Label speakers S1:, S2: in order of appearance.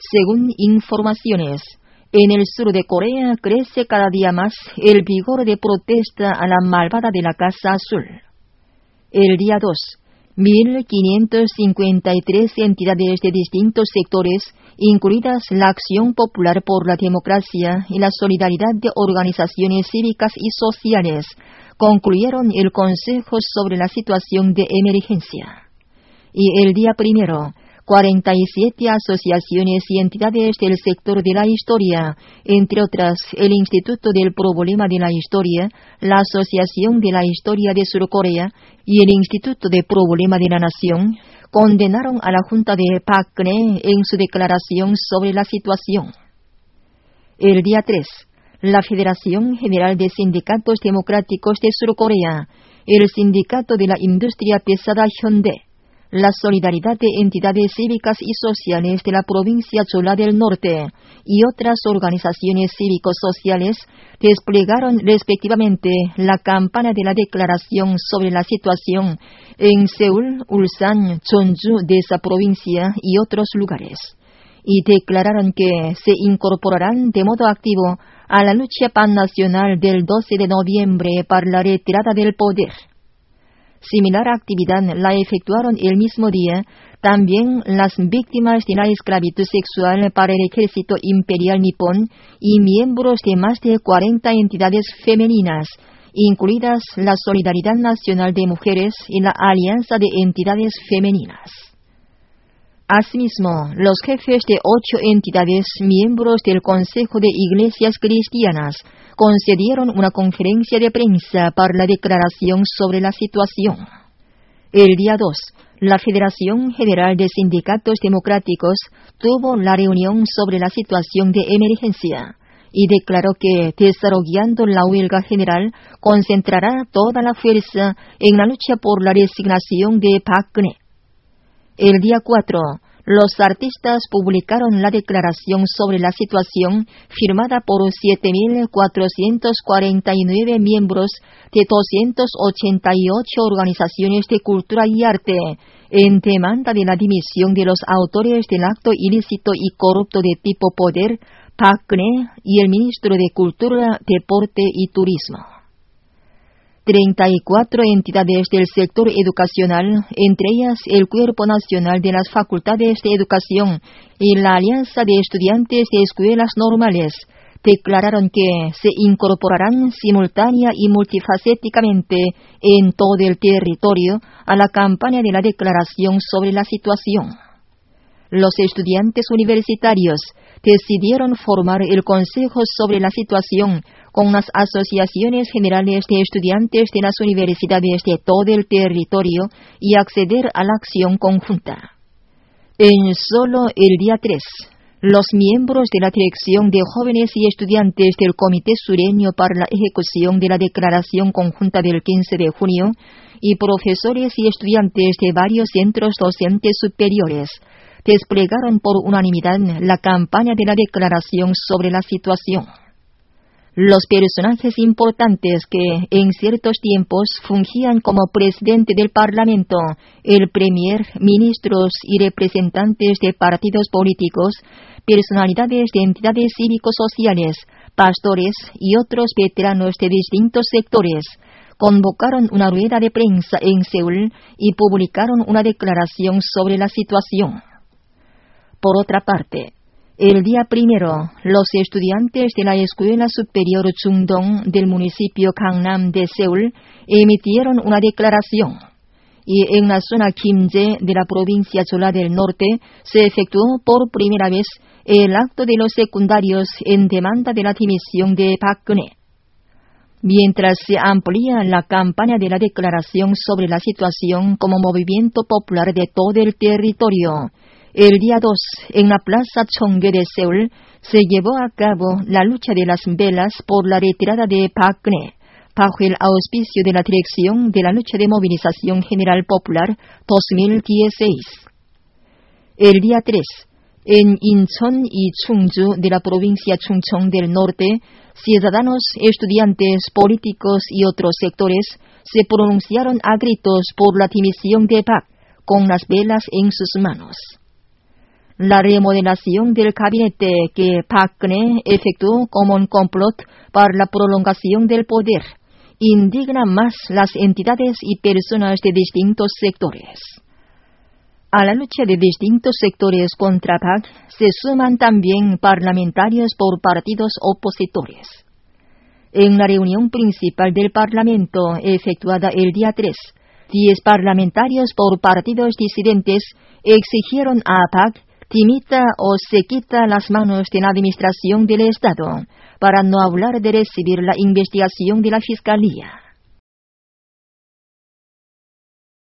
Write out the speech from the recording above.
S1: Según informaciones, en el sur de Corea crece cada día más el vigor de protesta a la malvada de la Casa Azul. El día 2, 1.553 entidades de distintos sectores, incluidas la Acción Popular por la Democracia y la solidaridad de organizaciones cívicas y sociales, concluyeron el Consejo sobre la situación de emergencia. Y el día 1, 47 asociaciones y entidades del sector de la historia, entre otras el Instituto del Problema de la Historia, la Asociación de la Historia de Sur Corea y el Instituto del Problema de la Nación, condenaron a la Junta de Park Geun-hye en su declaración sobre la situación. El día 3, la Federación General de Sindicatos Democráticos de Sur Corea, el Sindicato de la Industria Pesada Hyundai, la solidaridad de entidades cívicas y sociales de la provincia Cholla del Norte y otras organizaciones cívico-sociales desplegaron respectivamente la campana de la declaración sobre la situación en Seúl, Ulsan, Jeonju de esa provincia y otros lugares, y declararon que se incorporarán de modo activo a la lucha pannacional del 12 de noviembre para la retirada del poder. Similar actividad la efectuaron el mismo día también las víctimas de la esclavitud sexual para el ejército imperial nipón y miembros de más de 40 entidades femeninas, incluidas la Solidaridad Nacional de Mujeres y la Alianza de Entidades Femeninas. Asimismo, los jefes de 8 entidades miembros del Consejo de Iglesias Cristianas concedieron una conferencia de prensa para la declaración sobre la situación. El día 2, la Federación General de Sindicatos Democráticos tuvo la reunión sobre la situación de emergencia y declaró que, desarrollando la huelga general, concentrará toda la fuerza en la lucha por la resignación de Park Geun-hye. El día 4, los artistas publicaron la declaración sobre la situación firmada por 7.449 miembros de 288 organizaciones de cultura y arte en demanda de la dimisión de los autores del acto ilícito y corrupto de tipo poder, Park Geun-hye y el ministro de Cultura, Deporte y Turismo. 34 entidades del sector educacional, entre ellas el Cuerpo Nacional de las Facultades de Educación y la Alianza de Estudiantes de Escuelas Normales, declararon que se incorporarán simultánea y multifacéticamente en todo el territorio a la campaña de la declaración sobre la situación. Los estudiantes universitarios decidieron formar el Consejo sobre la situación con las asociaciones generales de estudiantes de las universidades de todo el territorio y acceder a la acción conjunta. En solo el día 3, los miembros de la Dirección de Jóvenes y Estudiantes del Comité Sureño para la ejecución de la Declaración Conjunta del 15 de junio y profesores y estudiantes de varios centros docentes superiores desplegaron por unanimidad la campaña de la declaración sobre la situación. Los personajes importantes que en ciertos tiempos fungían como presidente del Parlamento, el premier, ministros y representantes de partidos políticos, personalidades de entidades cívico-sociales, pastores y otros veteranos de distintos sectores, convocaron una rueda de prensa en Seúl y publicaron una declaración sobre la situación. Por otra parte, el día 1, los estudiantes de la Escuela Superior Chungdong del municipio Gangnam de Seúl emitieron una declaración, y en la zona Kimje de la provincia Cholla del Norte se efectuó por primera vez el acto de los secundarios en demanda de la dimisión de Park Geun-hye. Mientras se amplía la campaña de la declaración sobre la situación como movimiento popular de todo el territorio, el día 2, en la Plaza Cheonggye de Seúl, se llevó a cabo la lucha de las velas por la retirada de Park Geun-hye, bajo el auspicio de la Dirección de la Lucha de Movilización General Popular 2016. El día 3, en Incheon y Chungju de la provincia Chungcheong del Norte, ciudadanos, estudiantes, políticos y otros sectores se pronunciaron a gritos por la dimisión de Park, con las velas en sus manos. La remodelación del gabinete que Park Geun-hye efectuó como un complot para la prolongación del poder indigna más las entidades y personas de distintos sectores. A la lucha de distintos sectores contra Park se suman también parlamentarios por partidos opositores. En la reunión principal del Parlamento efectuada el día 3, 10 parlamentarios por partidos disidentes exigieron a Park dimita o se quita las manos de la administración del Estado, para no hablar de recibir la investigación de la Fiscalía.